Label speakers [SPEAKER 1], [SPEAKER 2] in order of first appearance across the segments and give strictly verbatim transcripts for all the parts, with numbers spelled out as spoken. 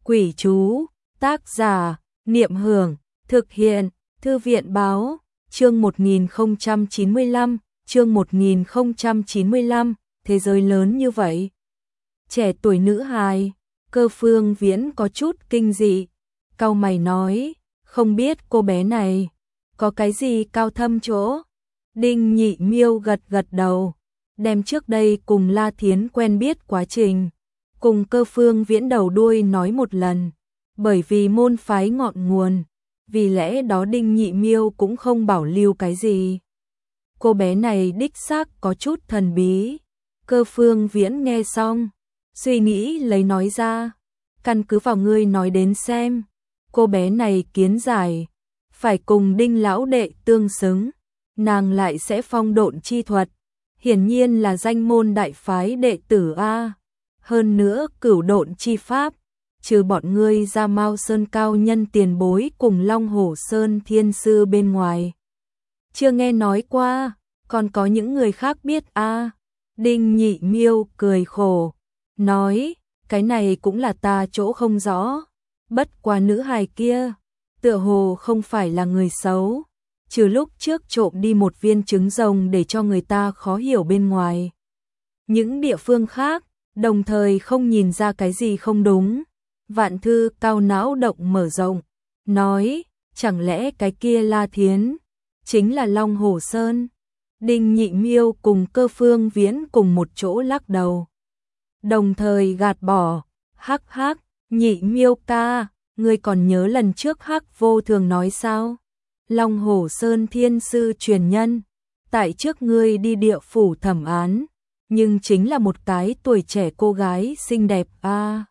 [SPEAKER 1] Quỷ chú, tác giả, Niệm Hưởng, thực hiện, Thư viện báo, chương một nghìn không trăm chín mươi lăm, chương một nghìn không trăm chín mươi lăm, thế giới lớn như vậy. Trẻ tuổi nữ hài, Cơ Phương Viễn có chút kinh dị, cau mày nói, không biết cô bé này có cái gì cao thâm chỗ. Đinh Nhị Miêu gật gật đầu, đem trước đây cùng La Thiến quen biết quá trình, cùng Cơ Phương Viễn đầu đuôi nói một lần, bởi vì môn phái ngọn nguồn, vì lẽ đó Đinh Nhị Miêu cũng không bảo lưu cái gì. Cô bé này đích xác có chút thần bí. Cơ Phương Viễn nghe xong, suy nghĩ lấy nói ra, căn cứ vào ngươi nói đến xem, cô bé này kiến giải, phải cùng Đinh lão đệ tương xứng, nàng lại sẽ phong độn chi thuật, hiển nhiên là danh môn đại phái đệ tử a. Hơn nữa cửu độn chi pháp, trừ bọn ngươi ra Mao Sơn cao nhân tiền bối cùng Long Hổ Sơn thiên sư bên ngoài, chưa nghe nói qua, còn có những người khác biết a. Đinh Nhị Miêu cười khổ, nói, cái này cũng là ta chỗ không rõ, bất quá nữ hài kia, tựa hồ không phải là người xấu, trừ lúc trước trộm đi một viên trứng rồng để cho người ta khó hiểu bên ngoài. Những địa phương khác, đồng thời không nhìn ra cái gì không đúng. Vạn Thư cao não động mở rộng, nói, chẳng lẽ cái kia La Thiến chính là Long Hổ Sơn? Đinh Nhị Miêu cùng Cơ Phương Viễn cùng một chỗ lắc đầu, đồng thời gạt bỏ, hắc hắc, Nhị Miêu ca, ngươi còn nhớ lần trước Hắc Vô Thường nói sao? Long Hổ Sơn thiên sư truyền nhân, tại trước ngươi đi địa phủ thẩm án, nhưng chính là một cái tuổi trẻ cô gái xinh đẹp a. À.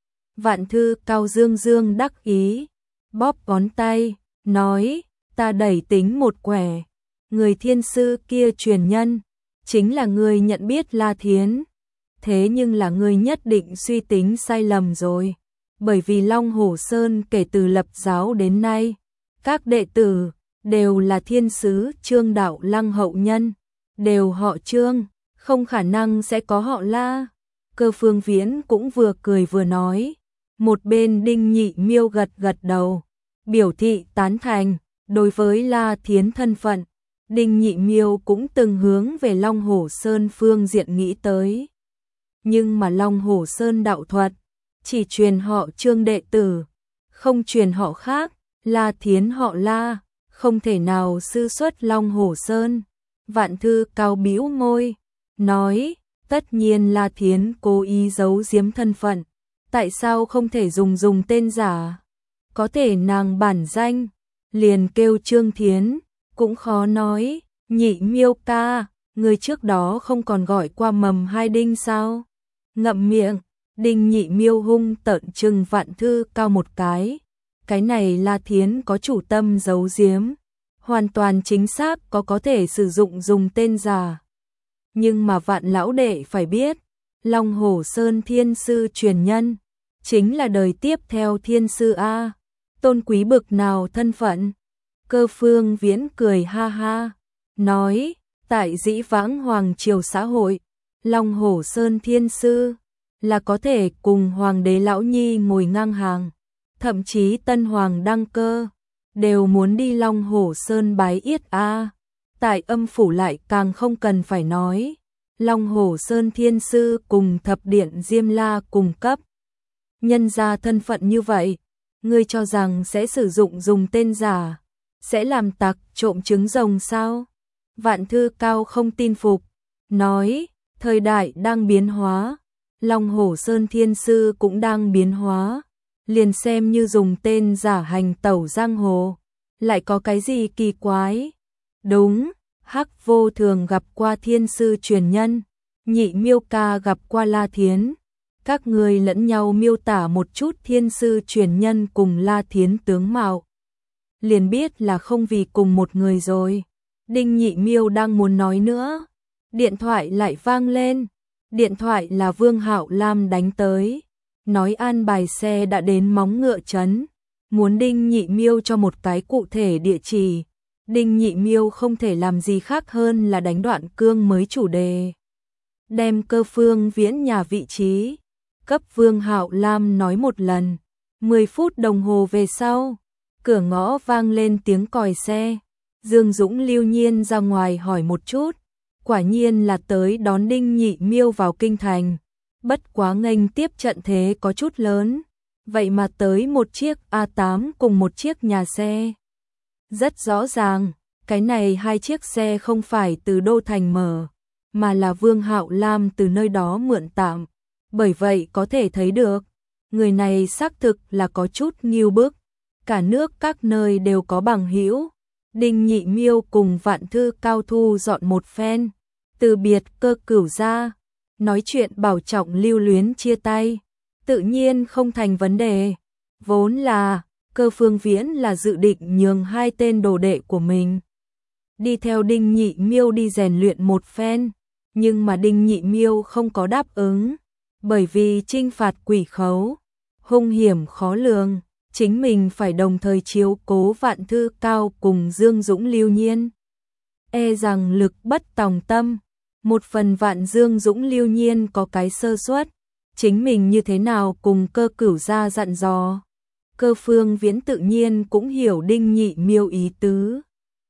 [SPEAKER 1] Vạn Thư cao dương dương đắc ý, bóp ngón tay, nói, ta đẩy tính một quẻ, người thiên sư kia truyền nhân, chính là người nhận biết La Thiến, thế nhưng là người nhất định suy tính sai lầm rồi, bởi vì Long Hổ Sơn kể từ lập giáo đến nay, các đệ tử đều là thiên sứ Trương đạo lăng hậu nhân, đều họ Trương, không khả năng sẽ có họ La. Cơ Phương Viễn cũng vừa cười vừa nói, một bên Đinh Nhị Miêu gật gật đầu, biểu thị tán thành. Đối với La Thiến thân phận, Đinh Nhị Miêu cũng từng hướng về Long Hổ Sơn phương diện nghĩ tới. Nhưng mà Long Hổ Sơn đạo thuật, chỉ truyền họ Trương đệ tử, không truyền họ khác, La Thiến họ La, không thể nào sư xuất Long Hổ Sơn. Vạn Thư cao bĩu môi, nói, tất nhiên La Thiến cố ý giấu giếm thân phận, tại sao không thể dùng dùng tên giả? Có thể nàng bản danh liền kêu Trương Thiến, cũng khó nói. Nhị Miêu ca, người trước đó không còn gọi qua mầm hai đinh sao? Ngậm miệng. Đinh Nhị Miêu hung tợn trừng Vạn Thư cao một cái, cái này La Thiến có chủ tâm giấu giếm, hoàn toàn chính xác có có thể sử dụng dùng tên giả. Nhưng mà Vạn lão đệ phải biết, Long Hổ Sơn thiên sư truyền nhân, chính là đời tiếp theo thiên sư a, tôn quý bực nào thân phận. Cơ Phương Viễn cười ha ha, nói, tại dĩ vãng hoàng triều xã hội, Long Hổ Sơn thiên sư là có thể cùng hoàng đế lão nhi ngồi ngang hàng, thậm chí tân hoàng đăng cơ đều muốn đi Long Hổ Sơn bái yết a. Tại âm phủ lại càng không cần phải nói, Long Hổ Sơn thiên sư cùng thập điện Diêm La cùng cấp. Nhân ra thân phận như vậy, ngươi cho rằng sẽ sử dụng dùng tên giả, sẽ làm tặc trộm trứng rồng sao? Vạn Thư cao không tin phục, nói, thời đại đang biến hóa, Long Hổ Sơn thiên sư cũng đang biến hóa, liền xem như dùng tên giả hành tẩu giang hồ, lại có cái gì kỳ quái? Đúng, Hắc Vô Thường gặp qua thiên sư truyền nhân, Nhị Miêu ca gặp qua La Thiến, các người lẫn nhau miêu tả một chút thiên sư truyền nhân cùng La Thiến tướng mạo, liền biết là không vì cùng một người rồi. Đinh Nhị Miêu đang muốn nói nữa, điện thoại lại vang lên, điện thoại là Vương Hạo Lam đánh tới, nói an bài xe đã đến Móng Ngựa trấn, muốn Đinh Nhị Miêu cho một cái cụ thể địa chỉ. Đinh Nhị Miêu không thể làm gì khác hơn là đánh đoạn cương mới chủ đề, đem Cơ Phương Viễn nhà vị trí cấp Vương Hạo Lam nói một lần, Mười phút đồng hồ về sau, cửa ngõ vang lên tiếng còi xe. Dương Dũng lưu nhiên ra ngoài hỏi một chút, quả nhiên là tới đón Đinh Nhị Miêu vào kinh thành. Bất quá nghênh tiếp trận thế có chút lớn, vậy mà tới một chiếc A tám cùng một chiếc nhà xe. Rất rõ ràng, cái này hai chiếc xe không phải từ Đô Thành mở, mà là Vương Hạo Lam từ nơi đó mượn tạm. Bởi vậy có thể thấy được, người này xác thực là có chút nghiêu bức. Cả nước các nơi đều có bằng hữu. Đinh Nhị Miêu cùng Vạn Thư Cao thu dọn một phen, từ biệt Cơ Cửu ra, nói chuyện bảo trọng lưu luyến chia tay, tự nhiên không thành vấn đề. Vốn là, Cơ Phương Viễn là dự định nhường hai tên đồ đệ của mình đi theo Đinh Nhị Miêu đi rèn luyện một phen, nhưng mà Đinh Nhị Miêu không có đáp ứng, bởi vì trinh phạt quỷ khấu, hung hiểm khó lường, chính mình phải đồng thời chiếu cố Vạn Thư Cao cùng Dương Dũng lưu nhiên. E rằng lực bất tòng tâm, một phần Vạn Dương Dũng lưu nhiên có cái sơ suất, chính mình như thế nào cùng Cơ Cửu gia dặn dò. Cơ Phương Viễn tự nhiên cũng hiểu Đinh Nhị Miêu ý tứ,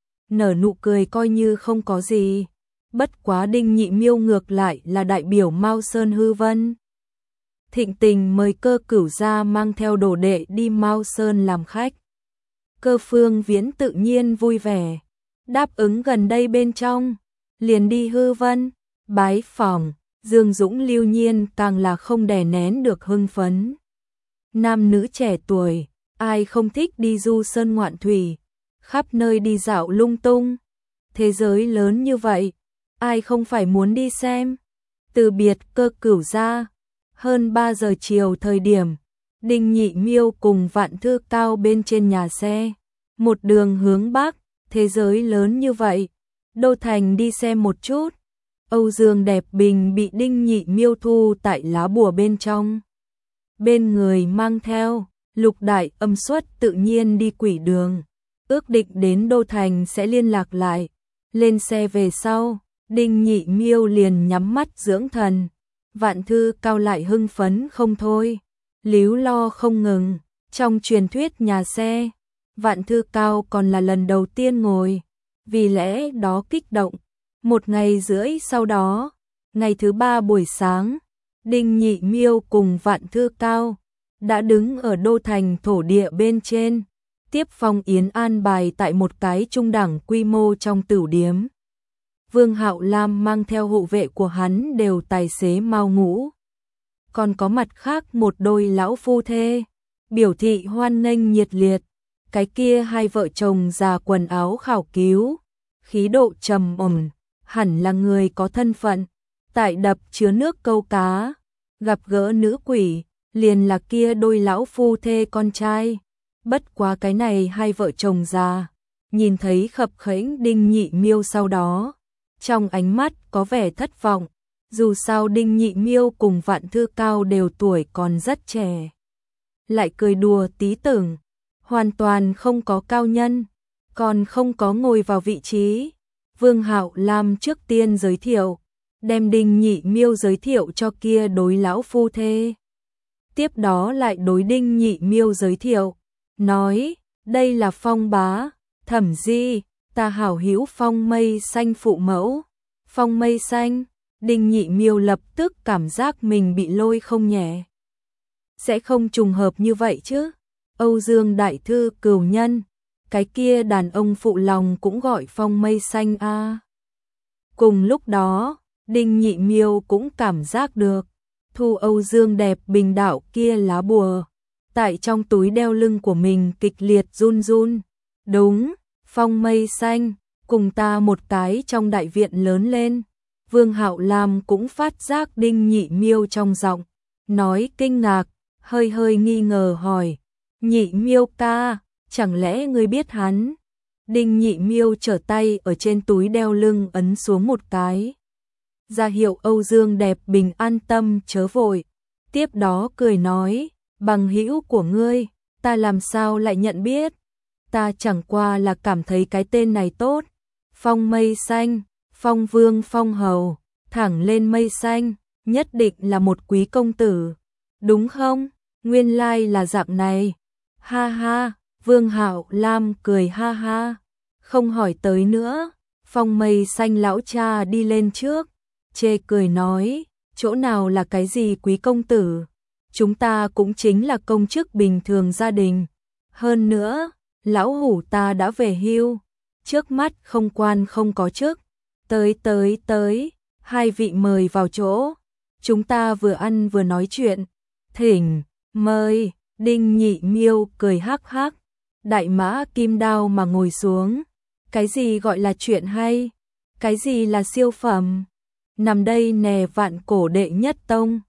[SPEAKER 1] nở nụ cười coi như không có gì. Bất quá Đinh Nhị Miêu ngược lại là đại biểu Mao Sơn Hư Vân, thịnh tình mời Cơ Cửu gia mang theo đồ đệ đi Mao Sơn làm khách. Cơ Phương Viễn tự nhiên vui vẻ, đáp ứng gần đây bên trong, liền đi Hư Vân, bái phỏng. Dương Dũng lưu nhiên càng là không đè nén được hưng phấn. Nam nữ trẻ tuổi, ai không thích đi du sơn ngoạn thủy, khắp nơi đi dạo lung tung. Thế giới lớn như vậy, ai không phải muốn đi xem. Từ biệt Cơ Cửu gia, hơn ba giờ chiều thời điểm, Đinh Nhị Miêu cùng Vạn Thư Cao bên trên nhà xe, một đường hướng Bắc. Thế giới lớn như vậy, Đô Thành đi xem một chút. Âu Dương Đẹp Bình bị Đinh Nhị Miêu thu tại lá bùa bên trong, bên người mang theo Lục Đại Âm Xuất tự nhiên đi quỷ đường, ước định đến Đô Thành sẽ liên lạc lại. Lên xe về sau, Đinh Nhị Miêu liền nhắm mắt dưỡng thần, Vạn Thư Cao lại hưng phấn không thôi, líu lo không ngừng. Trong truyền thuyết nhà xe, Vạn Thư Cao còn là lần đầu tiên ngồi, vì lẽ đó kích động. Một ngày rưỡi sau đó, ngày thứ ba buổi sáng, Đinh Nhị Miêu cùng Vạn Thư Cao đã đứng ở Đô Thành thổ địa bên trên, tiếp phong yến an bài tại một cái trung đẳng quy mô trong tửu điếm. Vương Hạo Lam mang theo hộ vệ của hắn đều tài xế Mao Ngũ. Còn có mặt khác một đôi lão phu thê, biểu thị hoan nghênh nhiệt liệt. Cái kia hai vợ chồng già quần áo khảo cứu, khí độ trầm ổn, hẳn là người có thân phận, tại đập chứa nước câu cá, gặp gỡ nữ quỷ, liền là kia đôi lão phu thê con trai. Bất quá cái này hai vợ chồng già, nhìn thấy khập khểnh Đinh Nhị Miêu sau đó, trong ánh mắt có vẻ thất vọng, dù sao Đinh Nhị Miêu cùng Vạn Thư Cao đều tuổi còn rất trẻ. Lại cười đùa tí tưởng, hoàn toàn không có cao nhân, còn không có ngồi vào vị trí. Vương Hạo Lam trước tiên giới thiệu, đem Đinh Nhị Miêu giới thiệu cho kia đối lão phu thê. Tiếp đó lại đối Đinh Nhị Miêu giới thiệu, nói, đây là Phong bá, Thẩm Di, ta hảo hữu Phong Mây Xanh phụ mẫu. Phong Mây Xanh, Đinh Nhị Miêu lập tức cảm giác mình bị lôi không nhẹ. Sẽ không trùng hợp như vậy chứ? Âu Dương Đại Thư Cửu Nhân, cái kia đàn ông phụ lòng cũng gọi Phong Mây Xanh a. À. Cùng lúc đó, Đinh Nhị Miêu cũng cảm giác được, thu Âu Dương Đẹp Bình đạo kia lá bùa, tại trong túi đeo lưng của mình kịch liệt run run. Đúng, Phong Mây Xanh, cùng ta một cái trong đại viện lớn lên. Vương Hạo Lam cũng phát giác Đinh Nhị Miêu trong giọng nói kinh ngạc, hơi hơi nghi ngờ hỏi, Nhị Miêu ca, chẳng lẽ ngươi biết hắn? Đinh Nhị Miêu trở tay ở trên túi đeo lưng ấn xuống một cái, ra hiệu Âu Dương Đẹp Bình an tâm chớ vội. Tiếp đó cười nói, bằng hữu của ngươi, ta làm sao lại nhận biết? Ta chẳng qua là cảm thấy cái tên này tốt. Phong Mây Xanh, Phong Vương Phong Hầu, thẳng lên mây xanh, nhất định là một quý công tử, đúng không? nguyên lai là dạng này. Ha ha, Vương Hạo Lam cười ha ha, không hỏi tới nữa. Phong Mây Xanh lão cha đi lên trước, chê cười nói, chỗ nào là cái gì quý công tử, chúng ta cũng chính là công chức bình thường gia đình. Hơn nữa, lão hủ ta đã về hưu, trước mắt không quan không có chức. Tới tới tới, hai vị mời vào chỗ, chúng ta vừa ăn vừa nói chuyện. Thỉnh, mời. Đinh Nhị Miêu cười hắc hắc, đại mã kim đao mà ngồi xuống. Cái gì gọi là chuyện hay? Cái gì là siêu phẩm? Nằm đây nè vạn cổ đệ nhất tông.